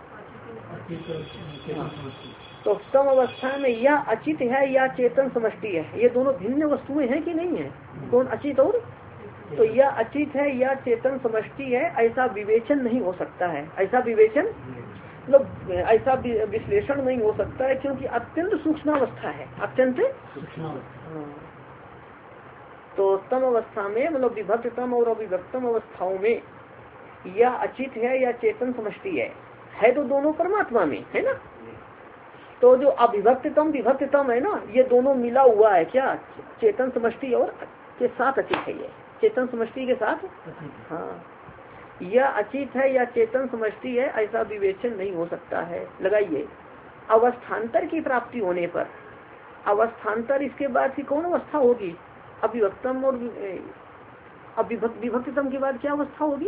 तो तम अवस्था में या अचित है या चेतन समष्टि है, ये दोनों भिन्न वस्तुएं हैं कि नहीं है? कौन? अचित और, तो या अचित है या चेतन समष्टि है, ऐसा विवेचन नहीं हो सकता है। ऐसा विवेचन मतलब ऐसा विश्लेषण नहीं हो सकता है, क्योंकि अत्यंत सूक्ष्म अवस्था है, अत्यंत। तो तम अवस्था में मतलब विभक्तम और अविभक्तम अवस्थाओं में या अचित है या चेतन समष्टि है तो दोनों परमात्मा में है ना। तो जो अविभक्तम विभक्तम है ना, ये दोनों मिला हुआ है क्या? चेतन समष्टि और के साथ अचित है, ये चेतन समष्टि के साथ। हाँ, या अचित है या चेतन समष्टि है, ऐसा विवेचन नहीं हो सकता है। लगाइए, अवस्थान्तर की प्राप्ति होने पर, अवस्थान्तर इसके बाद की कौन अवस्था होगी? अविभक्तम और विभक्तम के बाद क्या अवस्था होगी?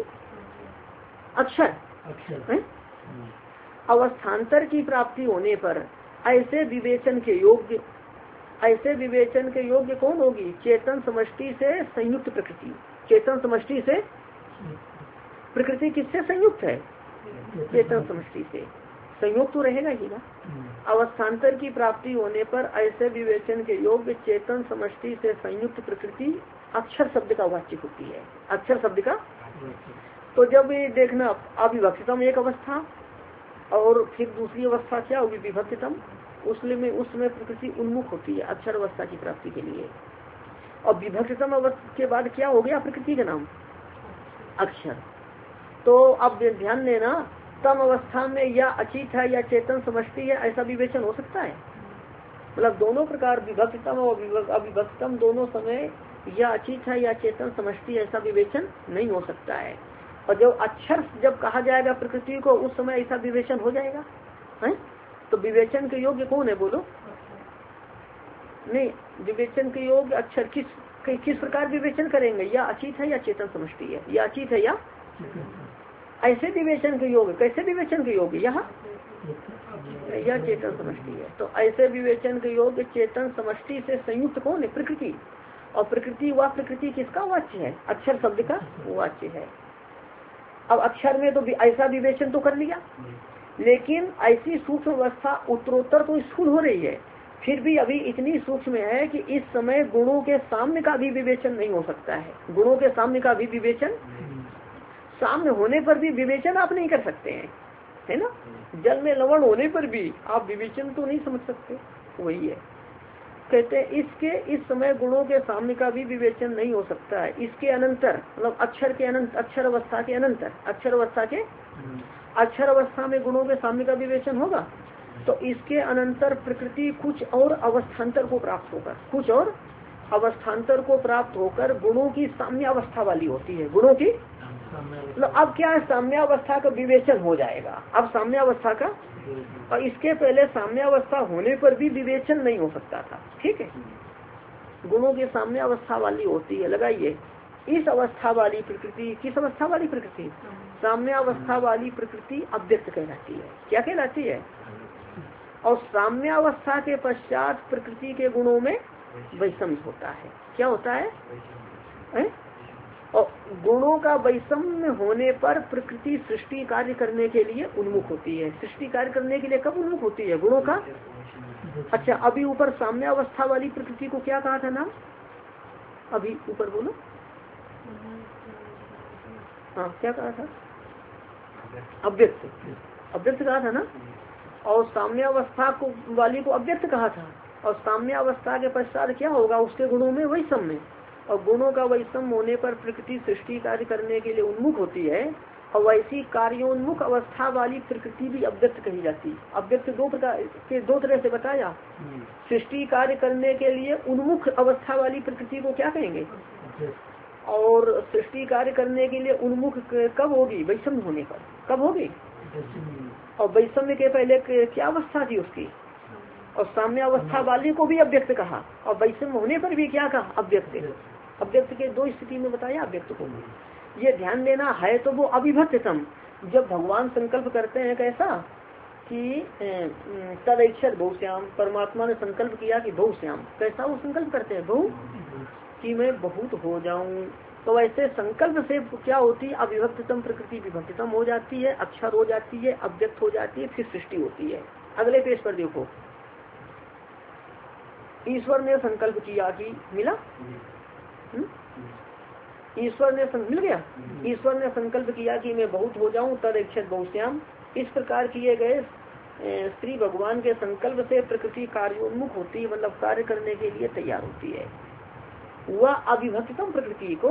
अक्षर है। अवस्थान्तर की प्राप्ति होने पर ऐसे विवेचन के योग्य, ऐसे विवेचन के योग्य कौन होगी? चेतन समष्टि से संयुक्त प्रकृति। चेतन समष्टि से प्रकृति किससे संयुक्त है? चेतन समष्टि से संयुक्त तो रहेगा ही ना। अवस्थान्तर की प्राप्ति होने पर ऐसे विवेचन के योग्य चेतन समष्टि से संयुक्त प्रकृति अक्षर शब्द का वाच्य होती है। अक्षर शब्द का, तो जब ये देखना अविभक्तम एक अवस्था और फिर दूसरी अवस्था क्या होगी? विभक्तम। उसमें प्रकृति उन्मुख होती है अक्षर अवस्था की प्राप्ति के लिए। और विभक्तम अवस्था के बाद क्या हो गया? प्रकृति का नाम अक्षर। तो अब ध्यान देना, तम अवस्था में या अचित है या चेतन समष्टि है, ऐसा विवेचन हो सकता है? मतलब दोनों प्रकार विभक्तम और अविभक्तम दोनों समय या अचित है या चेतन समष्टि, ऐसा विवेचन नहीं हो सकता है। और जब अक्षर जब कहा जाएगा प्रकृति को, उस समय ऐसा विवेचन हो जाएगा है? तो विवेचन के योग्य कौन है? बोलो। नहीं, विवेचन के योग्य अक्षर किस प्रकार विवेचन करेंगे? या अचित है या चेतन समष्टि है, या अचित है या ऐसे विवेचन के योग। कैसे विवेचन के योग? यहाँ या चेतन समष्टि है। तो ऐसे विवेचन के योग चेतन समष्टि से संयुक्त कौन है? प्रकृति। और प्रकृति, वह प्रकृति किसका वाच्य है? अक्षर शब्द का वाच्य है। अब अक्षर में तो ऐसा विवेचन तो कर लिया, लेकिन ऐसी सूक्ष्म अवस्था उत्तरोत्तर तो स्थूल हो रही है, फिर भी अभी इतनी सूक्ष्म है कि इस समय गुणों के सामने का भी विवेचन नहीं हो सकता है। गुणों के सामने का भी विवेचन, सामने होने पर भी विवेचन आप नहीं कर सकते हैं, है ना। जल में लवण होने पर भी आप विवेचन तो नहीं समझ सकते, वही है। कहते हैं इसके इस समय गुणों के साम्य का भी विवेचन नहीं हो सकता है। इसके अनंतर मतलब अक्षर के अनंत, अक्षर अवस्था के अनंतर, अक्षर अवस्था के अक्षर अवस्था में गुणों के साम्य का विवेचन होगा। तो इसके अनंतर प्रकृति कुछ और अवस्थान्तर को प्राप्त होकर, कुछ और अवस्थान्तर को प्राप्त होकर गुणों की साम्य अवस्था वाली होती है। गुणों की मतलब अब क्या है, साम्य अवस्था का विवेचन हो जाएगा। अब साम्य अवस्था का, और इसके पहले साम्य अवस्था होने पर भी विवेचन नहीं हो सकता था। ठीक है, गुणों की साम्य अवस्था वाली होती है। लगाइए, इस अवस्था वाली प्रकृति, किस अवस्था वाली प्रकृति, साम्य अवस्था वाली प्रकृति अव्यक्त कहलाती है। क्या कहलाती है? और साम्य अवस्था के पश्चात प्रकृति के गुणों में वैषम्य होता है। क्या होता है? और गुणों का वैषम्य होने पर प्रकृति सृष्टि कार्य करने के लिए उन्मुख होती है। सृष्टि कार्य करने के लिए कब उन्मुख होती है? गुणों का। अच्छा, अभी ऊपर साम्य अवस्था वाली प्रकृति को क्या कहा था नाम? अभी ऊपर बोलो। हाँ, क्या कहा था? अव्यक्त। अव्यक्त कहा था ना। और साम्य अवस्था को वाली को अव्यक्त कहा था। और साम्य अवस्था के पश्चात क्या होगा? उसके गुणों में वैषम्य, और गुणों का वैषम्य होने पर प्रकृति सृष्टि कार्य करने के लिए उन्मुख होती है। और वैसी कार्योन्मुख अवस्था वाली प्रकृति भी अव्यक्त कही जाती है। अव्यक्त दो प्रकार के, दो तरह से बताया। सृष्टि कार्य करने के लिए उन्मुख अवस्था वाली प्रकृति को क्या कहेंगे? और सृष्टि कार्य करने के लिए उन्मुख कब होगी? वैषम्य होने पर। कब होगी? और वैषम्य के पहले क्या अवस्था थी उसकी? और साम्य अवस्था वाली को भी अव्यक्त कहा, और वैषम्य होने पर भी क्या कहा? अव्यक्त। अव्यक्त के दो स्थिति में बताया अव्यक्त को। ये ध्यान देना है। तो वो अविभक्तम, जब भगवान संकल्प करते हैं कैसा कि तदैक्षर बहुश्याम, परमात्मा ने संकल्प किया कि बहुश्याम, कैसा वो संकल्प करते हैं? बहु, कि मैं बहुत हो जाऊं। तो ऐसे संकल्प से क्या होती है? अविभक्तम प्रकृति विभक्तम हो जाती है, अक्षर हो जाती है, अव्यक्त हो जाती है, फिर सृष्टि होती है। अगले पेज पर देखो, ईश्वर ने संकल्प किया कि मिला, ईश्वर ने मिल गया। ईश्वर ने संकल्प किया कि मैं बहुत हो जाऊं, तद अक्षर बहुश्याम। इस प्रकार किए गए श्री भगवान के संकल्प से प्रकृति कार्योन्मुख होती है, मतलब कार्य करने के लिए तैयार होती है। वह अविभक्तम प्रकृति को,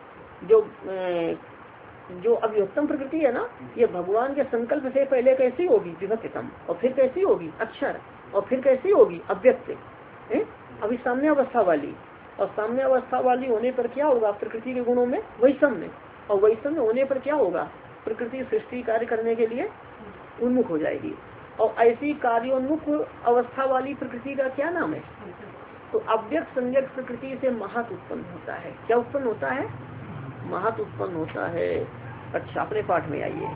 जो अविभक्तम प्रकृति है ना, ये भगवान के संकल्प से पहले कैसी होगी? विभक्तम। और फिर कैसी होगी? अक्षर। और फिर कैसी होगी? अव्यक्त। अभी साम्य अवस्था वाली। और साम्य अवस्था वाली होने पर क्या होगा? प्रकृति के गुणों में वैषम्य। और वैषम्य होने पर क्या होगा? प्रकृति सृष्टि कार्य करने के लिए उन्मुख हो जाएगी। और ऐसी कार्योन्मुख अवस्था वाली प्रकृति का क्या नाम है? तो अव्यक्त संज्ञक प्रकृति से महत उत्पन्न होता है। क्या उत्पन्न होता है? महत उत्पन्न होता है। अच्छा, अपने पाठ में आइए।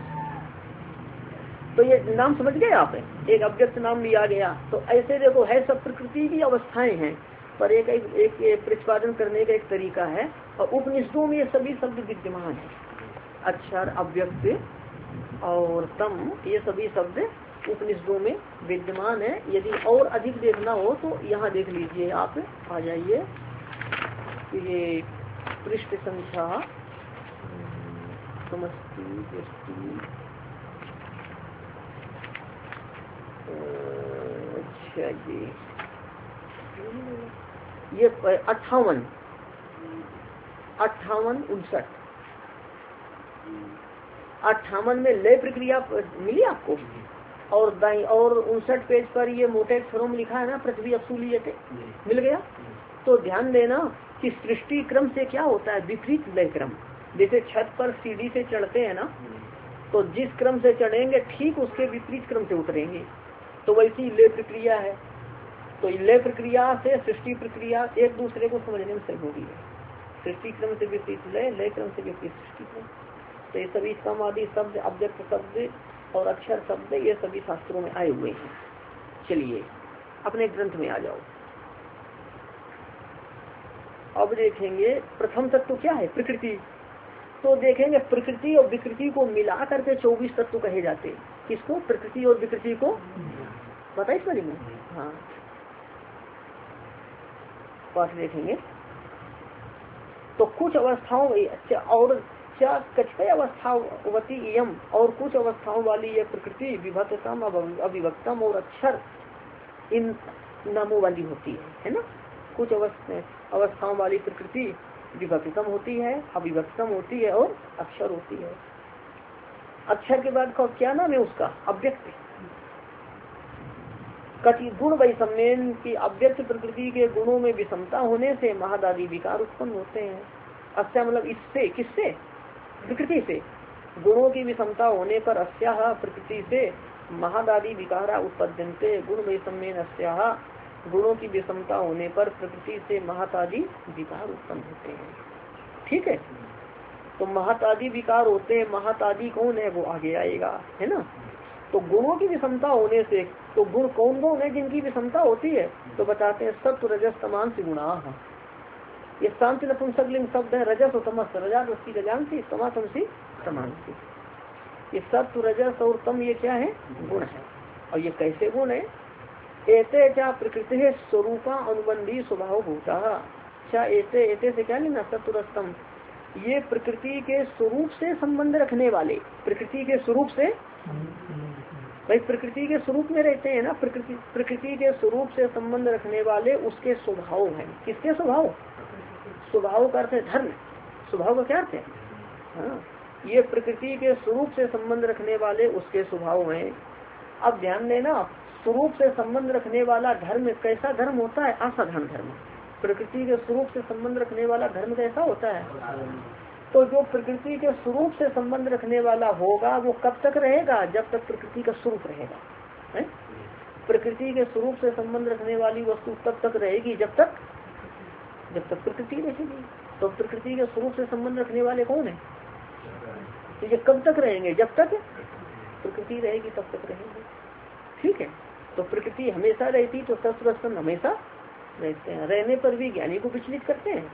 तो ये नाम समझ गए आप? एक अव्यक्त नाम लिया गया। तो ऐसे देखो, है सब प्रकृति की अवस्थाएं हैं, पर एक प्रतिपादन करने का एक तरीका है। और उपनिषदों में ये सभी शब्द विद्यमान है। अक्षर, अव्यक्त और तम, ये सभी शब्द उपनिषदों में विद्यमान है। यदि और अधिक देखना हो तो यहाँ देख लीजिए, आप आ जाइए। ये पृष्ठ संख्या अच्छा जी, ये 58, 59 58 में लय प्रक्रिया मिली आपको। और दाई और 59 पेज पर ये मोटे अक्षरों में लिखा है ना, पृथ्वी असूलियते, मिल गया। तो ध्यान देना कि सृष्टि क्रम से क्या होता है? विपरीत लय क्रम। जैसे छत पर सीढ़ी से चढ़ते हैं ना, तो जिस क्रम से चढ़ेंगे ठीक उसके विपरीत क्रम से उतरेंगे। तो वैसी लय प्रक्रिया है। तो लय प्रक्रिया से सृष्टि प्रक्रिया एक दूसरे को समझने में सहयोगी है। सृष्टि क्रम से विपरीत लय, लय क्रम से विपरीत सृष्टि क्रम। तो ये सभी सम आदि शब्द, अव्यक्त शब्द और अक्षर शब्द, ये सभी शास्त्रों में आए हुए हैं। चलिए अपने ग्रंथ में आ जाओ। अब देखेंगे प्रथम तत्व क्या है? प्रकृति। तो देखेंगे प्रकृति और विकृति को मिला करके 24 तत्व कहे जाते हैं। किसको? प्रकृति और विकृति को। बताइए इस बारे में। हाँ, पाठ देखेंगे। तो कुछ अवस्थाओं और कछपय अवस्थावती यम, और कुछ अवस्थाओं वाली ये प्रकृति विभक्तम, अविभक्तम और अक्षर, इन नामों वाली होती है ना। कुछ अवस्थाओं वाली प्रकृति विभक्तम होती है, अविभक्तम होती है और अक्षर होती है। अक्षर के बाद क्या नाम है उसका? अव्यक्त। कति गुण वैषम्यन की अव्यक्त प्रकृति के गुणों में विषमता होने से महदादि विकार उत्पन्न होते हैं। अस्या मतलब इससे, किससे? प्रकृति से। गुणों की विषमता होने पर अस्याह प्रकृति से महदादि विकारा उत्पद्यन्ते। गुण वैषम्यन अस्याह, गुणों की विषमता होने पर प्रकृति से महतादि विकार उत्पन्न होते हैं। ठीक है, तो महतादि विकार होते हैं। महतादि कौन है वो आगे आएगा, है ना। तो गुणों की विषमता होने से, तो गुण कौन कौन है जिनकी विषमता होती है? तो बताते हैं सत्व रजस तमांसी गुणा। ये शांत नपुंसकलिंग शब्द है। रजस और तमस, रजासी रजांसी, तमांसी तमांसी। ये सत्व रजस और तम ये क्या है? गुण है। और ये कैसे गुण है? ऐसे क्या प्रकृति है स्वरूपा अनुबंधी स्वभाव भूता। क्या ऐसे, ऐसे से क्या लेना? सत्वरस्तम, ये प्रकृति के स्वरूप से संबंध रखने वाले। प्रकृति के स्वरूप से, भाई प्रकृति के स्वरूप में रहते हैं ना। प्रकृति के स्वरूप से संबंध रखने वाले उसके स्वभाव हैं। किसके स्वभाव? स्वभाव का अर्थ है धर्म। स्वभाव का क्या अर्थ है? हाँ, ये प्रकृति के स्वरूप से संबंध रखने वाले उसके स्वभाव हैं। अब ध्यान देना, स्वरूप से संबंध रखने वाला धर्म कैसा धर्म होता है? असाधारण धर्म। प्रकृति के स्वरूप से संबंध रखने वाला धर्म कैसा होता है? तो जो प्रकृति के स्वरूप से संबंध रखने वाला होगा वो कब तक रहेगा? जब तक प्रकृति का स्वरूप रहेगा, है? प्रकृति के स्वरूप से संबंध रखने वाली वस्तु तब तक रहेगी जब तक प्रकृति रहेगी। तो प्रकृति के स्वरूप से संबंध रखने वाले कौन है? तो ये कब तक रहेंगे? जब तक प्रकृति रहेगी तब तक रहेंगे। ठीक है, तो प्रकृति हमेशा रहती तो सत्वरस्तम हमेशा रहते हैं। रहने पर भी ज्ञानी को विचलित करते हैं?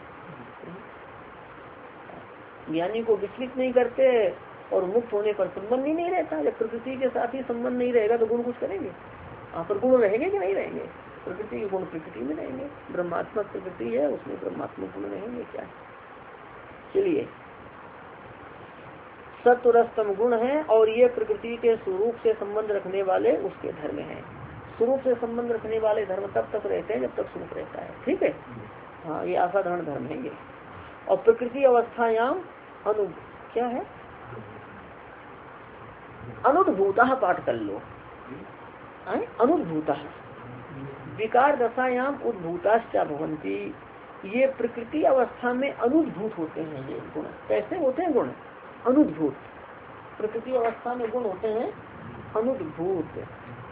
ज्ञानी को विचलित नहीं करते। और मुक्त होने पर संबंध ही नहीं रहता। जब प्रकृति के साथ ही संबंध नहीं रहेगा तो गुण कुछ करेंगे? वहाँ पर गुण रहेंगे कि नहीं रहेंगे? प्रकृति के गुण प्रकृति में रहेंगे। ब्रह्मात्मक प्रकृति है, उसमें ब्रह्मात्मक गुण रहेंगे। क्या? चलिए, सत्वरस्तम गुण है और ये प्रकृति के स्वरूप से संबंध रखने वाले उसके धर्म हैं। स्वरूप से संबंध रखने वाले धर्म तब तक रहते हैं जब तक स्वरूप रहता है। ठीक है, हाँ, ये असाधारण धर्म है ये। और प्रकृति अवस्थायाम क्या है? अनुद्भूता पाठ कर लो। अनुद्भूता विकार दशायाम उद्भूताश्च भवन्ति। ये प्रकृति अवस्था में अनुद्भूत होते हैं ये गुण। कैसे होते हैं गुण? अनुद्भूत। प्रकृति अवस्था में गुण होते हैं अनुद्भूत।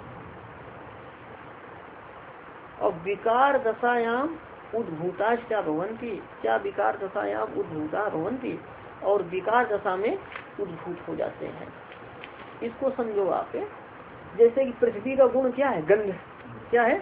और विकार दशायाम उद्भूताश्च भवन्ति। क्या विकार दशायाम उद्भूता भवन्ति? और विकार दशा में उद्भूत हो जाते हैं। इसको समझो आप। जैसे कि पृथ्वी का गुण क्या है? गंध। क्या है?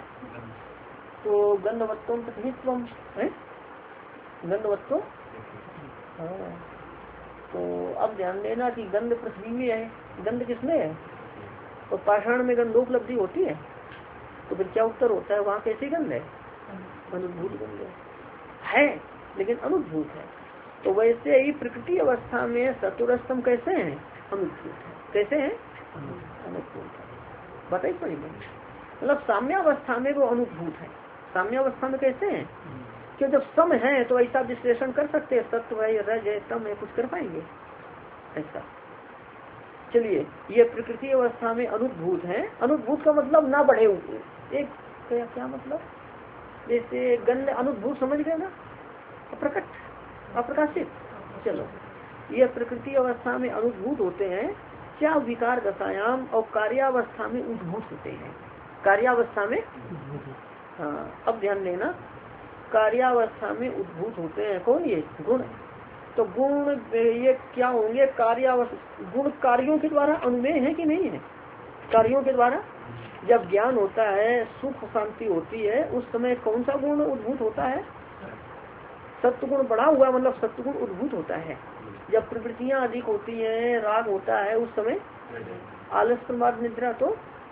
तो गंधवत्वम पृथ्वीत्वम है, गंधवत्व। हाँ, तो अब ध्यान देना कि गंध पृथ्वी में है, गंध किसमें है? तो पाषाण में गंधोपलब्धि होती है। तो फिर क्या उत्तर होता है? वहाँ कैसी गंध है? अनुद्भूत गंध है, लेकिन अनुद्भूत है। तो वैसे ही प्रकृति अवस्था में सत्वरस्तम कैसे हैं? अनुद्भूत है। कैसे हैं? अनुद्भूत है। बताइए पड़ेगा। मतलब साम्यावस्था में वो अनुद्भूत है। साम्यावस्था में कैसे हैं? कि जब सम है तो ऐसा विश्लेषण कर सकते हैं, सत्व है, रज है, तम है, कुछ कर पाएंगे ऐसा। चलिए, ये प्रकृति अवस्था में अनुद्भूत है। अनुद्भूत का मतलब ना बढ़े हुए। एक क्या मतलब? जैसे गंध अनुद्भूत समझ गए ना, अप्रकट, अप्रकाशित। चलो, ये प्रकृति अवस्था में अनुद्भूत होते हैं। क्या विकार दशायाम और कार्यावस्था में उद्भूत होते हैं। कार्यावस्था में, हाँ, अब ध्यान देना, कार्यावस्था में उद्भूत होते हैं कौन? ये गुण। तो गुण ये क्या होंगे? कार्यावस्था। गुण कार्यों के द्वारा अनुमेय है कि नहीं है? कार्यों के द्वारा जब ज्ञान होता है, सुख शांति होती है, उस समय कौन सा गुण उद्भूत होता है? सत्वगुण बढ़ा हुआ, मतलब सत्वगुण उद्भूत होता है। जब प्रवृत्तियां अधिक होती हैं, राग होता है, उस समय आलस प्रमाद निद्रा तो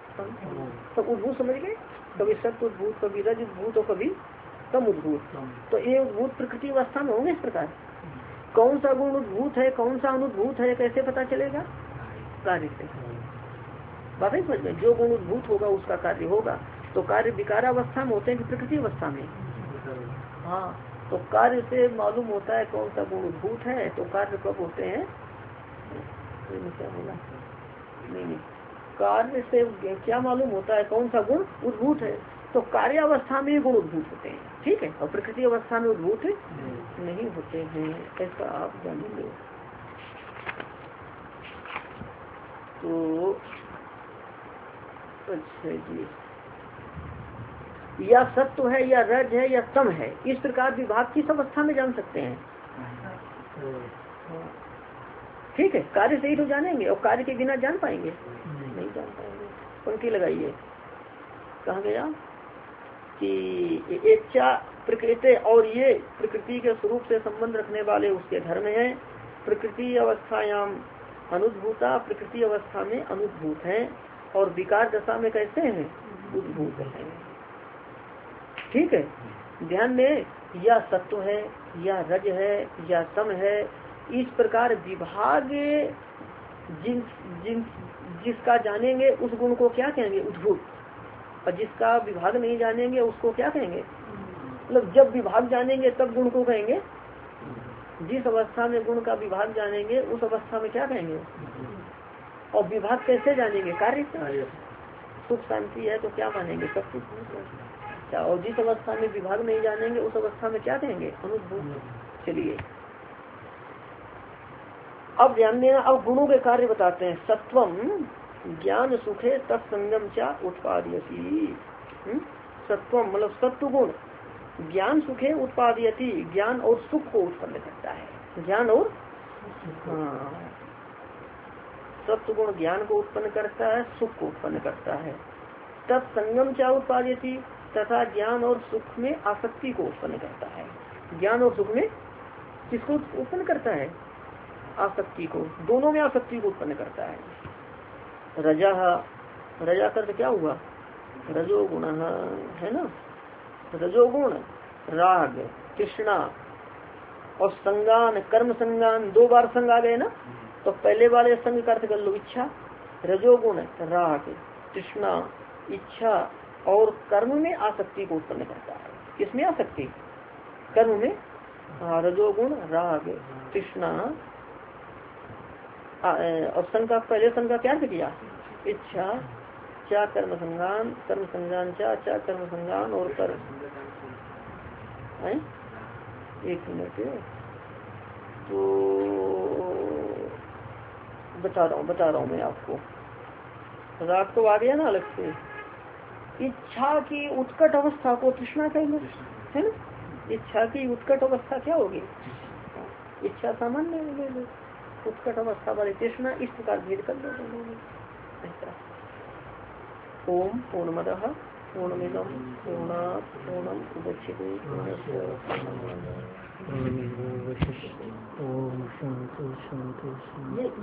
सब उद्भूत समझ गए। कभी सत्व उद्भूत, कभी रज उद्भूत और कभी तम उद्भूत। तो ये उद्भूत प्रकृति अवस्था में होंगे। इस प्रकार कौन सा गुण उद्भूत है, कौन सा अनुद्भूत है, कैसे पता चलेगा? कार्य से। बात है समझ में। जो गुण उद्भूत होगा उसका कार्य होगा। तो कार्य विकारावस्था में होते हैं कि प्रकृति अवस्था में? हाँ, तो कार्य से मालूम होता है कौन सा गुण उद्भूत है। तो कार्य कब होते हैं? क्या बोला? नहीं, कार्य से क्या मालूम होता है कौन सा गुण उद्भूत है? तो कार्य अवस्था में गुण उद्भूत होते हैं, ठीक है, और प्रकृति अवस्था में उद्भूत नहीं होते हैं, ऐसा आप जानेंगे। तो अच्छा जी, या सत्व है या रज है या तम है, इस प्रकार विभाग किस अवस्था में जान सकते हैं? ठीक है, कार्य से ही तो जानेंगे, और कार्य के बिना जान पाएंगे? नहीं जान पाएंगे। पंक्ति लगाइए, कहा गया कि इच्छा प्रकृति, और ये प्रकृति के स्वरूप से संबंध रखने वाले उसके धर्म है। प्रकृति अवस्थायाम अनुद्भूता, प्रकृति अवस्था में अनुद्भूत है, और विकार दशा में कैसे हैं? उद्भूत है। ठीक है, ध्यान दें, या सत्व है या रज है या तम है, इस प्रकार विभाग जिसका जानेंगे उस गुण को क्या कहेंगे? उद्भूत। और जिसका विभाग नहीं जानेंगे उसको क्या कहेंगे? मतलब जब विभाग जानेंगे तब गुण को कहेंगे। जिस अवस्था में गुण का विभाग जानेंगे उस अवस्था में क्या कहेंगे? और विभाग कैसे जानेंगे? कार्य से। सुख शांति है तो क्या मानेंगे? सब कुछ। अच्छा, और जिस अवस्था में विभाग नहीं जानेंगे उस अवस्था में क्या कहेंगे? अनुभूत। चलिए अब ध्यान देना, अब गुणों के कार्य बताते हैं। सत्वम ज्ञान सुखे तत्संगम चा उत्पादयति। सत्वम मतलब सत्व गुण ज्ञान सुखे उत्पादयति, ज्ञान और सुख को उत्पन्न करता है। ज्ञान और सत्व गुण ज्ञान को उत्पन्न करता है, सुख को उत्पन्न करता है। तत्संगम चा उत्पादयति, तथा ज्ञान और सुख में आसक्ति को उत्पन्न करता है। ज्ञान और सुख में किसको उत्पन्न करता है? आसक्ति को, दोनों में आसक्ति को उत्पन्न करता है। रजा, रजा का क्या हुआ? रजोगुण है ना। रजोगुण राग, तृष्णा और संगान, कर्म संगान, दो बार संग आ गए ना। तो पहले वाले संग का अर्थ कर लो इच्छा। रजोगुण राग, तृष्णा, इच्छा और कर्म में आसक्ति को उत्पन्न करता है। किसमें आसक्ति? कर्म में। रजोगुण राग, तृष्णा और संग का, पहले संग का क्या किया? इच्छा, चा कर्म संगान, कर्म संगान चा कर्म संगान और कर्म। एक मिनट, तो बता रहा हूँ मैं आपको। राग तो आ गया ना अलग से। इच्छा की उत्कट अवस्था को तृष्णा कहेंगे, है ना। इच्छा की उत्कट अवस्था क्या होगी? इच्छा सामान्य ले लो, उत्कट अवस्था वाली तृष्णा, इस प्रकार भेद कर लो। ओम पूर्णमदः पूर्णमिदं पूर्णात् पूर्णम् उदच्यते पूर्णस्य